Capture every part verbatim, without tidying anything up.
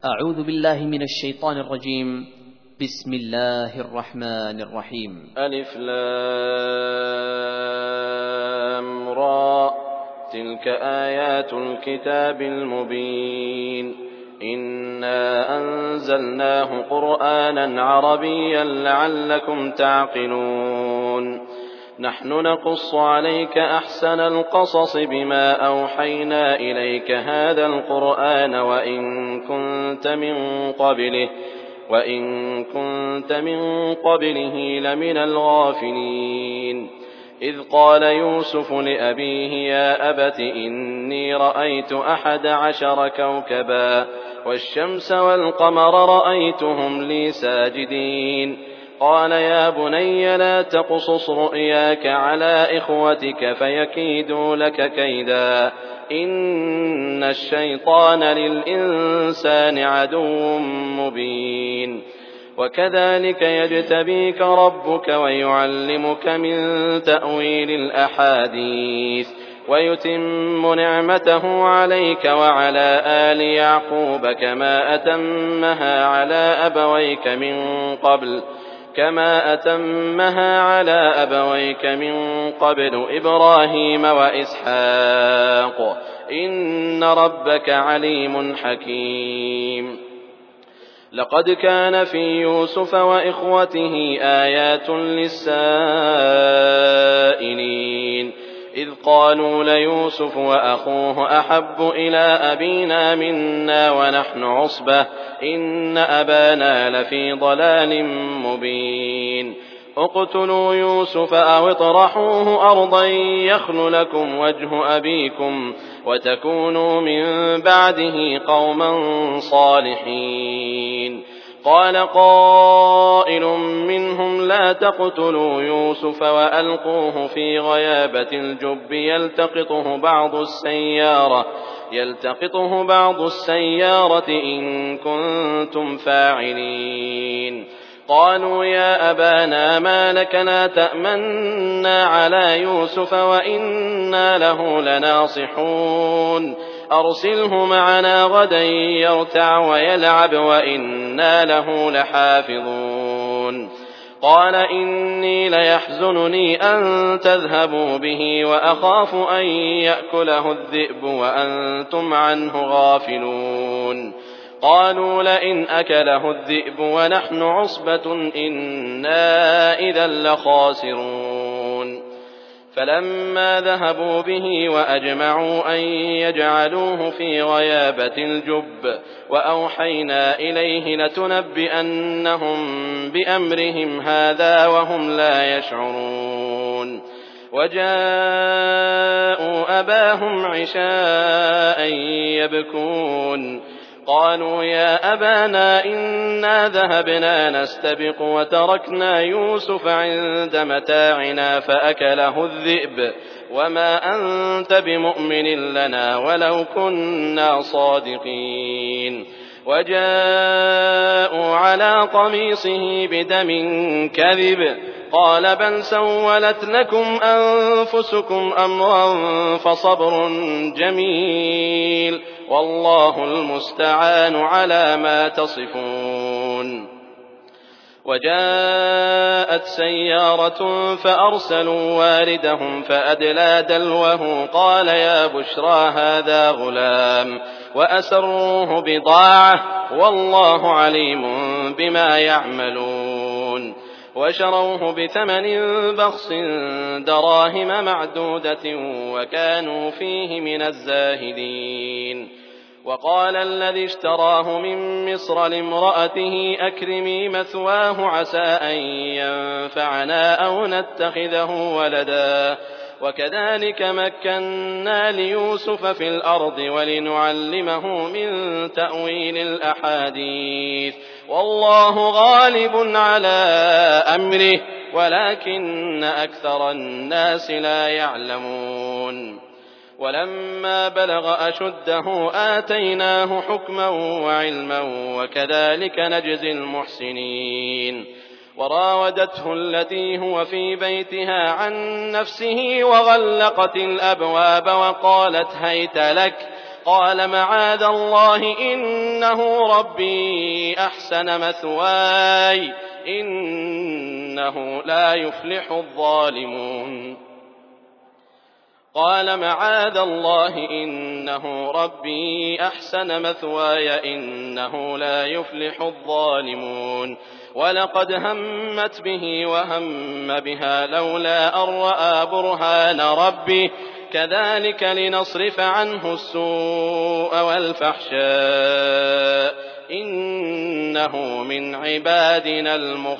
أعوذ بالله من الشيطان الرجيم. بسم الله الرحمن الرحيم. ألف لام را تلك آيات الكتاب المبين إنا أنزلناه قرآنا عربيا لعلكم تعقلون نحن نقص عليك أحسن القصص بما أوحينا إليك هذا القرآن وإن كنت من قبله وإن كنت من قبله لمن الغافلين إذ قال يوسف لأبيه يا أبت إني رأيت أحد عشر كوكبا والشمس والقمر رأيتهم لي ساجدين قال يا بني لا تقصص رؤياك على إخوتك فيكيدوا لك كيدا إن الشيطان للإنسان عدو مبين وكذلك يجتبيك ربك ويعلمك من تأويل الأحاديث ويتم نعمته عليك وعلى آل يعقوب كما أتمها على أبويك من قبل كما أتمها على أبويك من قبل إبراهيم وإسحاق إن ربك عليم حكيم لقد كان في يوسف وإخوته آيات للسائلين إذ قالوا ليوسف وأخوه أحب إلى أبينا منا ونحن عصبة إن أبانا لفي ضلال مبين اقتلوا يوسف أو اطرحوه أرضا يخل لكم وجه أبيكم وتكونوا من بعده قوما صالحين قال قائل منهم لا تقتلوا يوسف وألقوه في غيابة الجب يلتقطه بعض السيارة يلتقطه بعض السيارة إن كنتم فاعلين قالوا يا أبانا ما لك لا تأمنا على يوسف وإنا له لناصحون أرسله معنا غدا يرتع ويلعب وإنا له لحافظون قال إني ليحزنني أن تذهبوا به وأخاف أن يأكله الذئب وأنتم عنه غافلون قالوا لئن أكله الذئب ونحن عصبة إنا إذا لخاسرون فلما ذهبوا به وأجمعوا أن يجعلوه في غيابة الجب وأوحينا إليه لتنبئنهم بأمرهم هذا وهم لا يشعرون وجاءوا أباهم عشاء يبكون قالوا يا أبانا إنا ذهبنا نستبق وتركنا يوسف عند متاعنا فأكله الذئب وما أنت بمؤمن لنا ولو كنا صادقين وجاءوا على قميصه بدم كذب قال بل سولت لكم أنفسكم أمرا فصبر جميل والله المستعان على ما تصفون وجاءت سيارة فأرسلوا واردهم فأدلى دلوه قال يا بشرى هذا غلام وأسروه بضاعة والله عليم بما يعملون وشروه بثمن بخس دراهم معدودة وكانوا فيه من الزاهدين وقال الذي اشتراه من مصر لامرأته أكرمي مثواه عسى أن ينفعنا أو نتخذه ولدا وكذلك مكنا ليوسف في الأرض ولنعلمه من تأويل الأحاديث والله غالب على أمره ولكن أكثر الناس لا يعلمون ولما بلغ أشده آتيناه حكما وعلما وكذلك نجزي المحسنين وراودته التي هو في بيتها عن نفسه وغلقت الأبواب وقالت هيت لك قال معاذ الله إنه ربي أحسن مثواي إنه لا يفلح الظالمون قال معاذ الله إنه ربي أحسن مثواي إنه لا يفلح الظالمون ولقد همت به وهم بها لولا أن رأى برهان ربه كذلك لنصرف عنه السوء والفحشاء إنه من عبادنا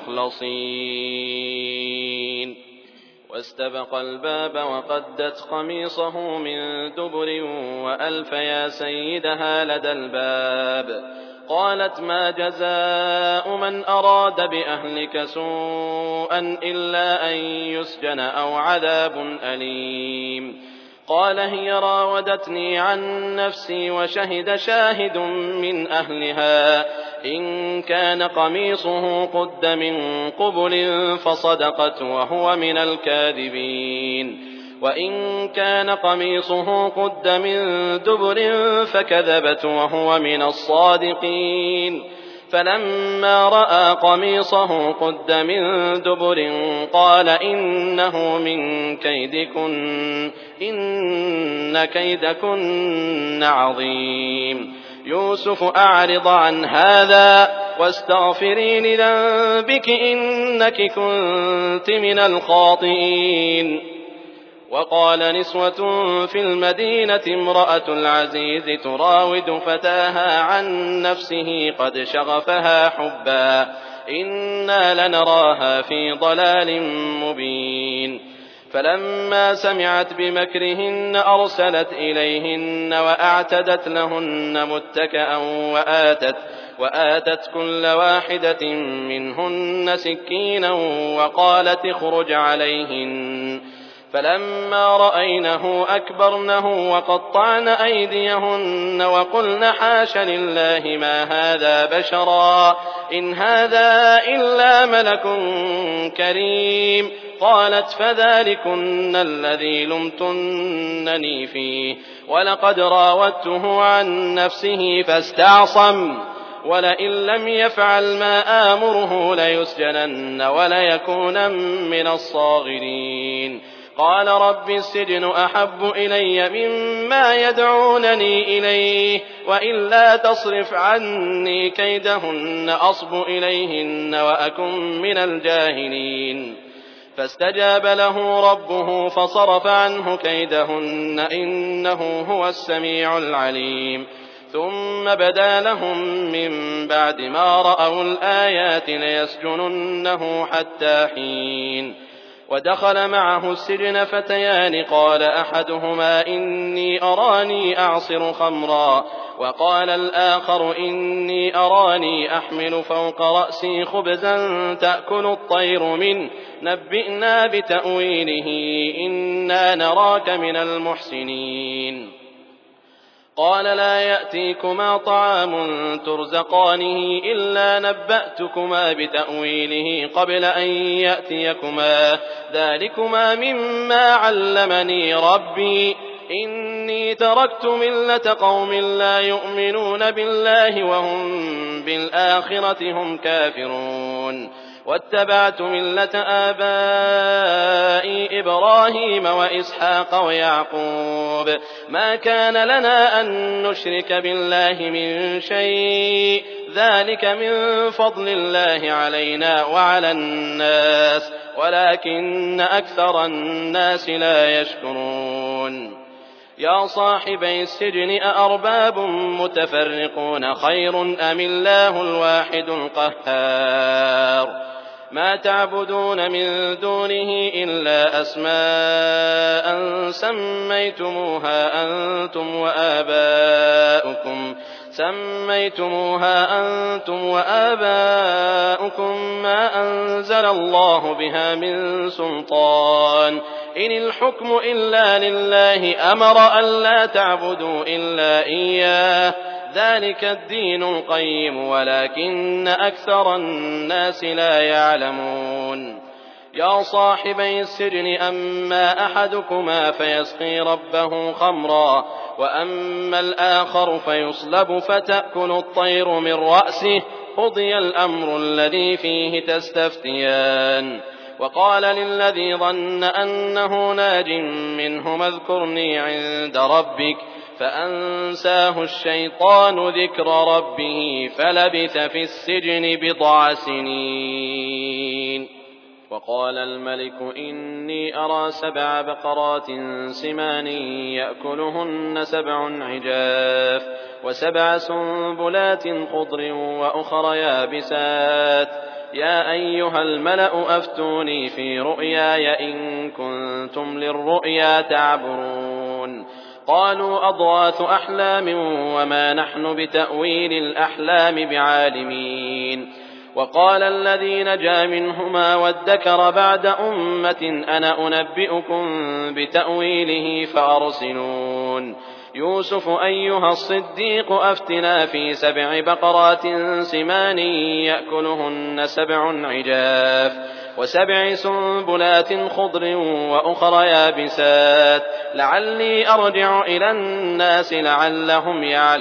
المخلصين واستبق الباب وقدت قميصه من دبر وألف يا سيدها لدى الباب قالت ما جزاء من أراد بأهلك سوءا إلا أن يسجن أو عذاب أليم قال هي راودتني عن نفسي وشهد شاهد من أهلها إن كان قميصه قد من قبل فصدقت وهو من الكاذبين وإن كان قميصه قد من دبر فكذبت وهو من الصادقين فلما رأى قميصه قد من دبر قال إنه من كيدكن إن كيدكن عظيم يوسف أعرض عن هذا واستغفري لذنبك إنك كنت من الخاطئين وقال نسوة في المدينة امرأة العزيز تراود فتاها عن نفسه قد شغفها حبا إنا لنراها في ضلال مبين فلما سمعت بمكرهن أرسلت إليهن وأعتدت لهن متكئا وآتت, وآتت كل واحدة منهن سكينا وقالت اخرج عليهن فلما رأينه أكبرنه وقطعن أيديهن وقلن حاش لله ما هذا بشرا إن هذا إلا ملك كريم قالت فذلكن الذي لمتنني فيه ولقد راودته عن نفسه فاستعصم ولئن لم يفعل ما آمره ليسجنن وليكونن من الصاغرين قال رب السجن أحب إلي مما يدعونني إليه وإلا تصرف عني كيدهن أصب إليهن وأكن من الجاهلين فاستجاب له ربه فصرف عنه كيدهن إنه هو السميع العليم ثم بدا لهم من بعد ما رأوا الآيات ليسجننه حتى حين ودخل معه السجن فتيان قال أحدهما إني أراني أعصر خمرا وقال الآخر إني أراني أحمل فوق رأسي خبزا تأكل الطير منه نبئنا بتأويله إنا نراك من المحسنين قال لا يأتيكما طعام ترزقانه إلا نبأتكما بتأويله قبل أن يأتيكما ذلكما مما علمني ربي إني تركت ملة قوم لا يؤمنون بالله وهم بالآخرة هم كافرون واتبعت ملة آبائي إبراهيم وإسحاق ويعقوب ما كان لنا أن نشرك بالله من شيء ذلك من فضل الله علينا وعلى الناس ولكن أكثر الناس لا يشكرون يا صاحبي السجن أأرباب متفرقون خير أم الله الواحد القهار ما تعبدون من دونه إلا أسماء سميتموها أنتم وآباؤكم سميتموها أنتم وآباؤكم ما أنزل الله بها من سلطان إن الحكم إلا لله أمر ألا تعبدوا إلا إياه ذلك الدين القيم ولكن أكثر الناس لا يعلمون يا صاحبي السجن أما أحدكما فيسقي ربه خمرا وأما الآخر فيصلب فتأكل الطير من رأسه قضي الأمر الذي فيه تستفتيان. وقال للذي ظن أنه ناج منهما اذكرني عند ربك فأنساه الشيطان ذكر ربه فلبث في السجن بضع سنين. وقال الملك إني أرى سبع بقرات سمان يأكلهن سبع عجاف وسبع سنبلات خضر وأخر يابسات يا أيها الملأ أفتوني في رؤياي إن كنتم للرؤيا تعبرون. قالوا أضغاث أحلام وما نحن بتأويل الأحلام بعالمين. وقال الذي نجا منهما وادكر بعد أمة أنا أنبئكم بتأويله فأرسلون. يوسف أيها الصديق أفتنا في سبع بقرات سمان يأكلهن سبع عجاف وسبع سنبلات خضر وأخر يابسات لعلي أرجع إلى الناس لعلهم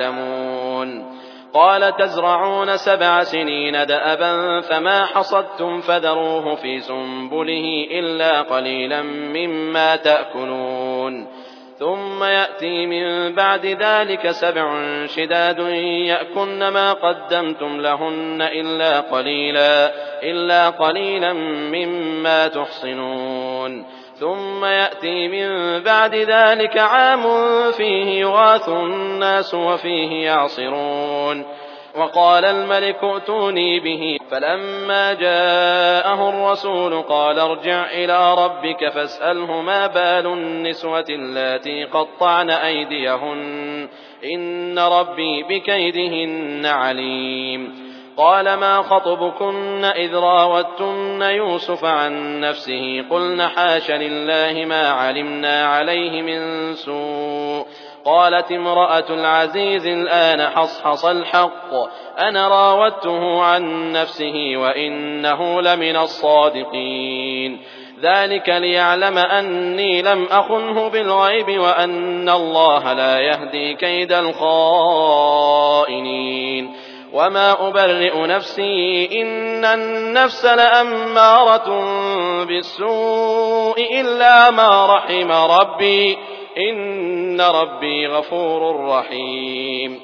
يعلمون. قال تزرعون سبع سنين دأبا فما حصدتم فذروه في سنبله إلا قليلا مما تأكلون ثم يأتي من بعد ذلك سبع شداد يأكلن ما قدمتم لهن إلا قليلا إلا قليلا مما تحصنون ثم يأتي من بعد ذلك عام فيه يغاث الناس وفيه يعصرون. وقال الملك ائتوني به فلما جاءه الرسول قال ارجع إلى ربك فاسأله ما بال النسوة اللاتي قطعن أيديهن إن ربي بكيدهن عليم. قال ما خطبكن إذ راوتن يوسف عن نفسه قلن حاش لله ما علمنا عليه من سوء. قالت امرأة العزيز الآن حصحص الحق أنا راودته عن نفسه وإنه لمن الصادقين. ذلك ليعلم أني لم أخنه بالغيب وأن الله لا يهدي كيد الخائنين. وما أبرئ نفسي إن النفس لأمارة بالسوء إلا ما رحم ربي إن ربي غفور رحيم.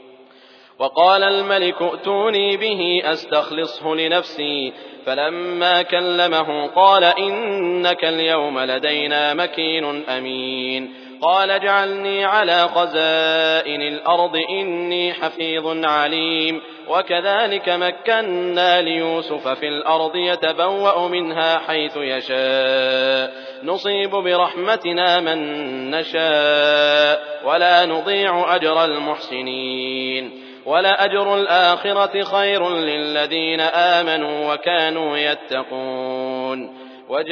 وقال الملك ائتوني به أستخلصه لنفسي فلما كلمه قال إنك اليوم لدينا مكين أمين. قال اجعلني على خزائن الأرض إني حفيظ عليم. وكذلك مكنا ليوسف في الأرض يتبوأ منها حيث يشاء نصيب برحمتنا من نشاء ولا نضيع أجر المحسنين. ولأجر الآخرة خير للذين آمنوا وكانوا يتقون.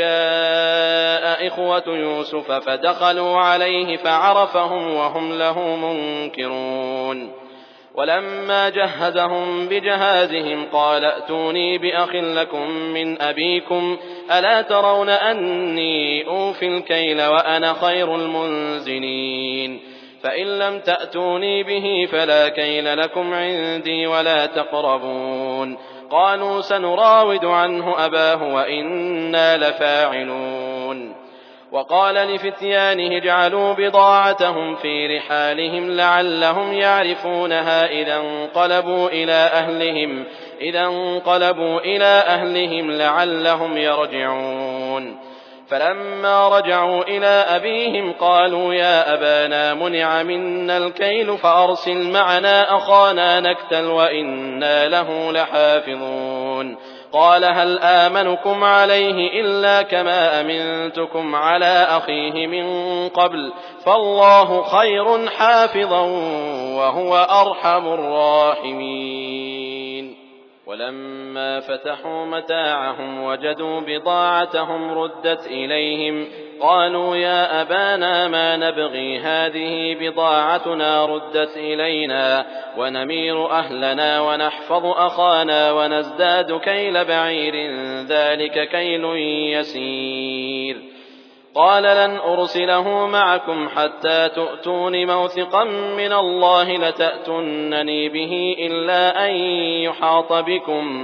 وجاء إخوة يوسف فدخلوا عليه فعرفهم وهم له منكرون. ولما جهزهم بجهازهم قال ائتوني بأخ لكم من أبيكم ألا ترون أني أوفي الكيل وأنا خير المنزلين. فإن لم تأتوني به فلا كيل لكم عندي ولا تقربون. قالوا سنراود عنه أباه وإنا لفاعلون. وقال لفتيانه اجعلوا بضاعتهم في رحالهم لعلهم يعرفونها إذا انقلبوا إلى أهلهم إذا انقلبوا إلى أهلهم لعلهم يرجعون. فلما رجعوا إلى أبيهم قالوا يا أبانا منع منا الكيل فأرسل معنا أخانا نكتل وإنا له لحافظون. قال هل آمنكم عليه إلا كما أمنتكم على أخيه من قبل فالله خير حافظا وهو أرحم الراحمين. ولما فتحوا متاعهم وجدوا بضاعتهم ردت إليهم قالوا يا أبانا ما نبغي هذه بضاعتنا ردت إلينا ونمير أهلنا ونحفظ أخانا ونزداد كيل بعير ذلك كيل يسير. قال لن أرسله معكم حتى تؤتون موثقا من الله لتأتونني به إلا أن يحاط بكم.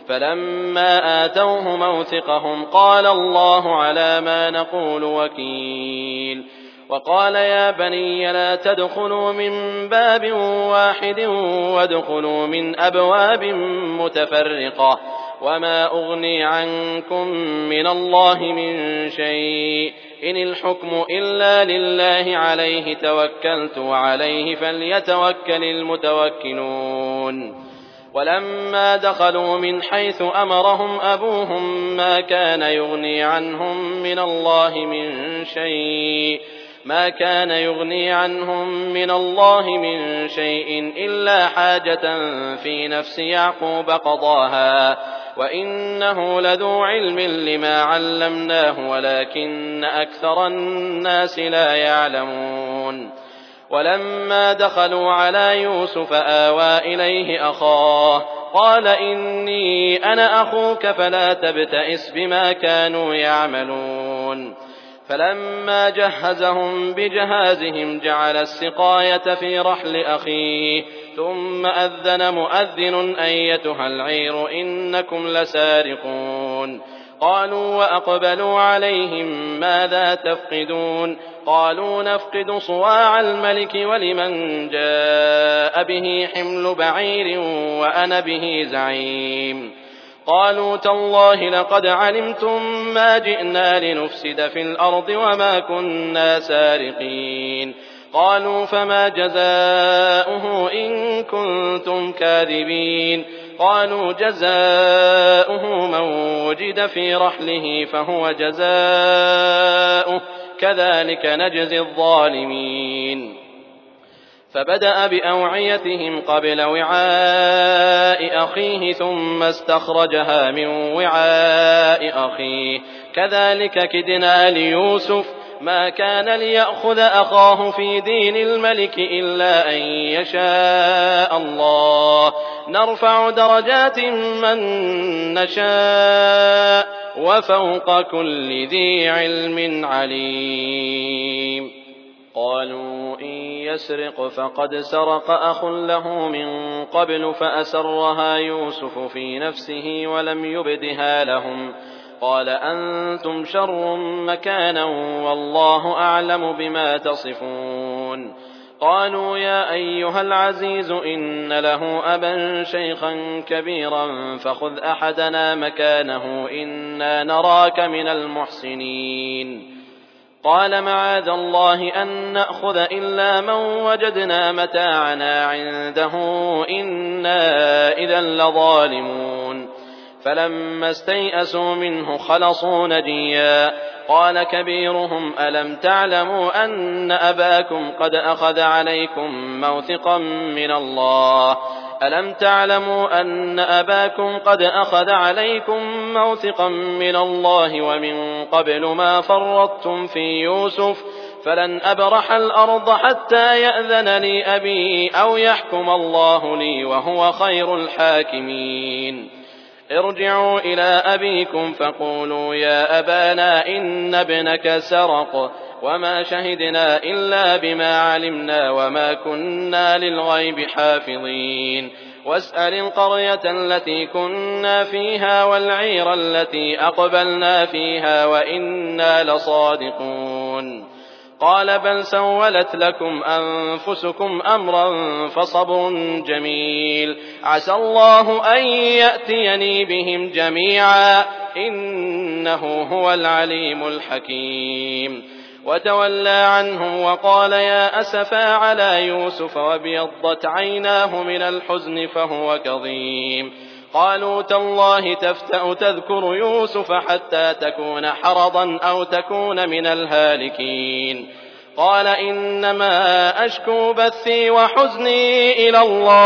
فلما آتوه موثقهم قال الله على ما نقول وكيل. وقال يا بني لا تدخلوا من باب واحد وادخلوا من أبواب متفرقة وما أغني عنكم من الله من شيء إن الحكم إلا لله عليه توكلت وعليه فليتوكل المتوكلون. ولما دخلوا من حيث أمرهم أبوهم ما كان يغني عنهم من الله من شيء ما كان يغني عنهم من الله من شيء إلا حاجة في نفس يعقوب قضاها وإنه لذو علم لما علمناه ولكن أكثر الناس لا يعلمون. ولما دخلوا على يوسف آوى إليه أخاه قال إني أنا أخوك فلا تبتئس بما كانوا يعملون. فلما جهزهم بجهازهم جعل السقاية في رحل أخيه ثم أذن مؤذن أيتها العير إنكم لسارقون. قالوا وأقبلوا عليهم ماذا تفقدون قالوا نفقد صواع الملك ولمن جاء به حمل بعير وأنا به زعيم. قالوا تالله لقد علمتم ما جئنا لنفسد في الأرض وما كنا سارقين. قالوا فما جزاؤه إن كنتم كاذبين. قالوا جزاؤه من وجد في رحله فهو جزاؤه كذلك نجزي الظالمين. فبدأ بأوعيتهم قبل وعاء أخيه ثم استخرجها من وعاء أخيه كذلك كدنا ليوسف ما كان ليأخذ أخاه في دين الملك إلا أن يشاء الله نرفع درجات من نشاء وفوق كل ذي علم عليم. قالوا إن يسرق فقد سرق أخ له من قبل فأسرها يوسف في نفسه ولم يبدها لهم قال أنتم شر مكانا والله أعلم بما تصفون. قالوا يا أيها العزيز إن له أبا شيخا كبيرا فخذ أحدنا مكانه إنا نراك من المحسنين. قال معاذ الله أن نأخذ إلا من وجدنا متاعنا عنده إنا إذا لظالمون. فلما استيئسوا منه خلصوا نجيا. قال كبيرهم ألم تعلموا أن أباكم قد أخذ عليكم موثقا من الله ألم تعلموا أن أباكم قد أخذ عليكم موثقا من الله ومن قبل ما فرطتم في يوسف فلن أبرح الأرض حتى يأذن لي أبي أو يحكم الله لي وهو خير الحاكمين. ارجعوا إلى أبيكم فقولوا يا أبانا إن ابنك سرق وما شهدنا إلا بما علمنا وما كنا للغيب حافظين. واسأل القرية التي كنا فيها والعير التي أقبلنا فيها وإنا لصادقون. قال بل سولت لكم أنفسكم أمرا فصبر جميل عسى الله أن يأتيني بهم جميعا إنه هو العليم الحكيم. وتولى عنهم وقال يا أسفا على يوسف وابيضت عيناه من الحزن فهو كظيم. قالوا تالله تفتأ تذكر يوسف حتى تكون حرضا أو تكون من الهالكين. قال إنما أشكو بثي وحزني إلى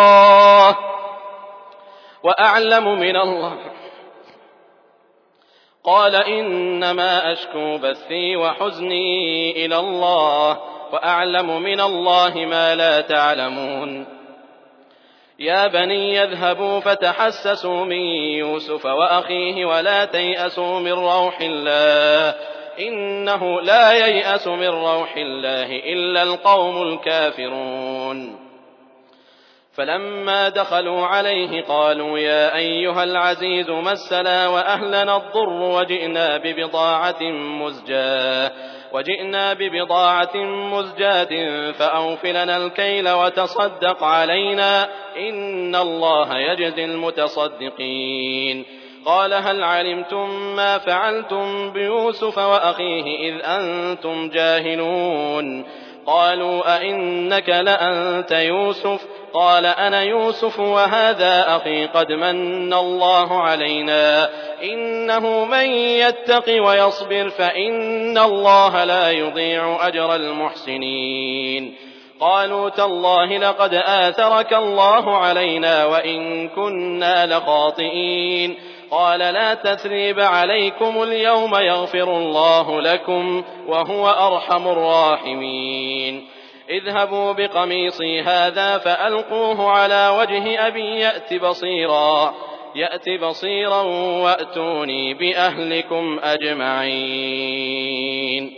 الله وأعلم من الله قال إنما أشكو بثي وحزني إلى الله وأعلم من الله ما لا تعلمون يا بني يذهبوا فتحسسوا من يوسف وأخيه ولا تيأسوا من روح الله إنه لا ييأس من روح الله إلا القوم الكافرون فلما دخلوا عليه قالوا يا أيها العزيز مسنا وأهلنا الضر وجئنا ببضاعة مزجاة وجئنا ببضاعة مزجاة فأوف لنا الكيل وتصدق علينا إن الله يجزي المتصدقين قال هل علمتم ما فعلتم بيوسف وأخيه إذ أنتم جاهلون قالوا أئنك لأنت يوسف قال أنا يوسف وهذا أخي قد من الله علينا إنه من يتق ويصبر فإن الله لا يضيع أجر المحسنين قالوا تالله لقد آثرك الله علينا وإن كنا لخاطئين قال لا تثريب عليكم اليوم يغفر الله لكم وهو أرحم الراحمين اذهبوا بقميصي هذا فألقوه على وجه أبي يأت بصيرا يأت بصيرا وأتوني بأهلكم أجمعين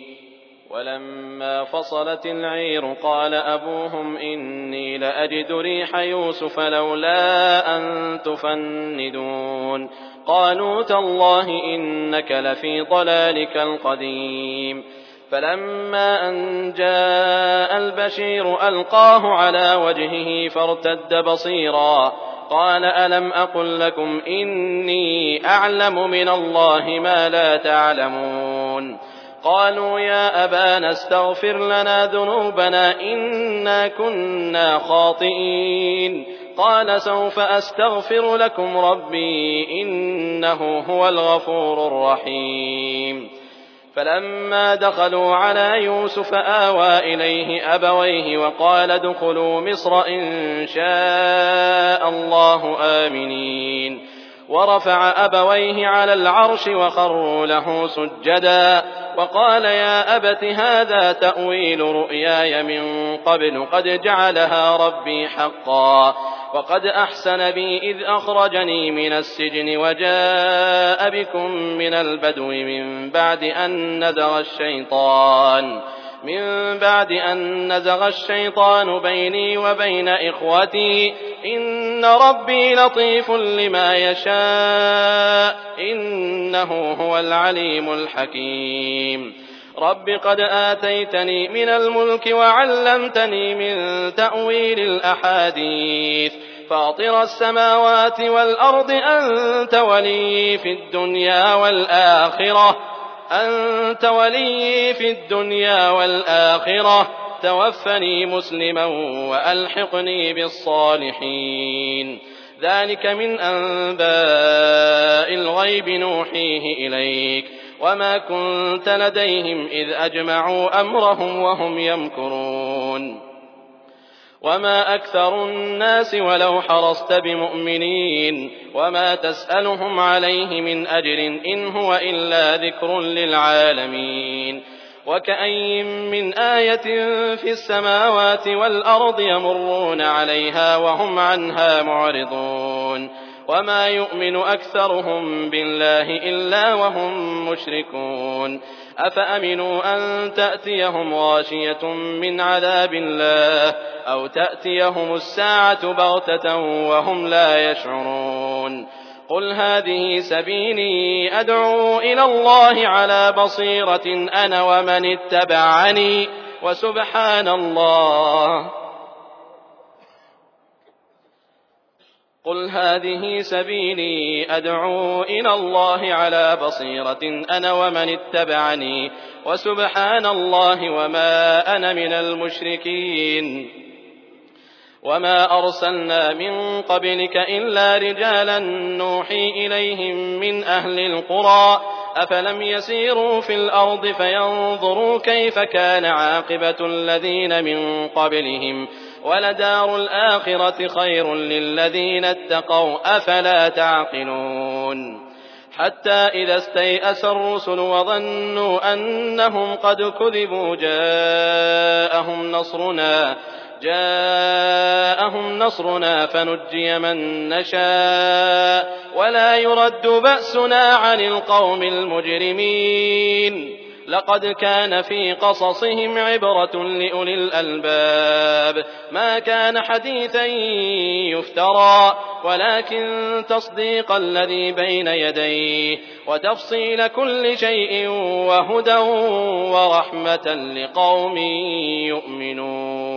ولما فصلت العير قال أبوهم إني لأجد ريح يوسف لولا أن تفندون قالوا تالله إنك لفي ضلالك القديم فلما أن جاء البشير ألقاه على وجهه فارتد بصيرا قال ألم أقل لكم إني أعلم من الله ما لا تعلمون قالوا يا أبانا استغفر لنا ذنوبنا إنا كنا خاطئين قال سوف أستغفر لكم ربي إنه هو الغفور الرحيم فلما دخلوا على يوسف آوى إليه أبويه وقال ادخلوا مصر إن شاء الله آمنين ورفع أبويه على العرش وخروا له سجدا وقال يا أبت هذا تأويل رؤياي من قبل قد جعلها ربي حقا وقد أحسن بي إذ أخرجني من السجن وجاء بكم من البدو من بعد أن نزغ الشيطان من بعد أن نزغ الشيطان بيني وبين إخوتي إن ربي لطيف لما يشاء إنه هو العليم الحكيم رب قد آتيتني من الملك وعلمتني من تأويل الأحاديث فاطر السماوات والأرض أنت ولي في الدنيا والآخرة أنت ولي في الدنيا والآخرة توفني مسلما وألحقني بالصالحين ذلك من أنباء الغيب نوحيه إليك وما كنت لديهم إذ أجمعوا أمرهم وهم يمكرون وما أكثر الناس ولو حرصت بمؤمنين وما تسألهم عليه من أجر إن هو إلا ذكر للعالمين وكأين من آية في السماوات والأرض يمرون عليها وهم عنها معرضون وما يؤمن أكثرهم بالله إلا وهم مشركون أفأمنوا أن تأتيهم غاشية من عذاب الله أو تأتيهم الساعة بغتة وهم لا يشعرون قل هذه سبيلي أدعو إلى الله على بصيرة أنا ومن اتبعني وسبحان الله قل هذه سبيلي أدعو إلى الله على بصيرة أنا ومن اتبعني وسبحان الله وما أنا من المشركين وما أرسلنا من قبلك إلا رجالا نوحي إليهم من أهل القرى أفلم يسيروا في الأرض فينظروا كيف كان عاقبة الذين من قبلهم ولدار الآخرة خير للذين اتقوا أفلا تعقلون حتى إذا استيأس الرسل وظنوا أنهم قد كذبوا جاءهم نصرنا جاءهم نصرنا فنجي من نشاء ولا يرد بأسنا عن القوم المجرمين لقد كان في قصصهم عبرة لأولي الألباب ما كان حديثا يفترى ولكن تصديق الذي بين يديه وتفصيل كل شيء وهدى ورحمة لقوم يؤمنون.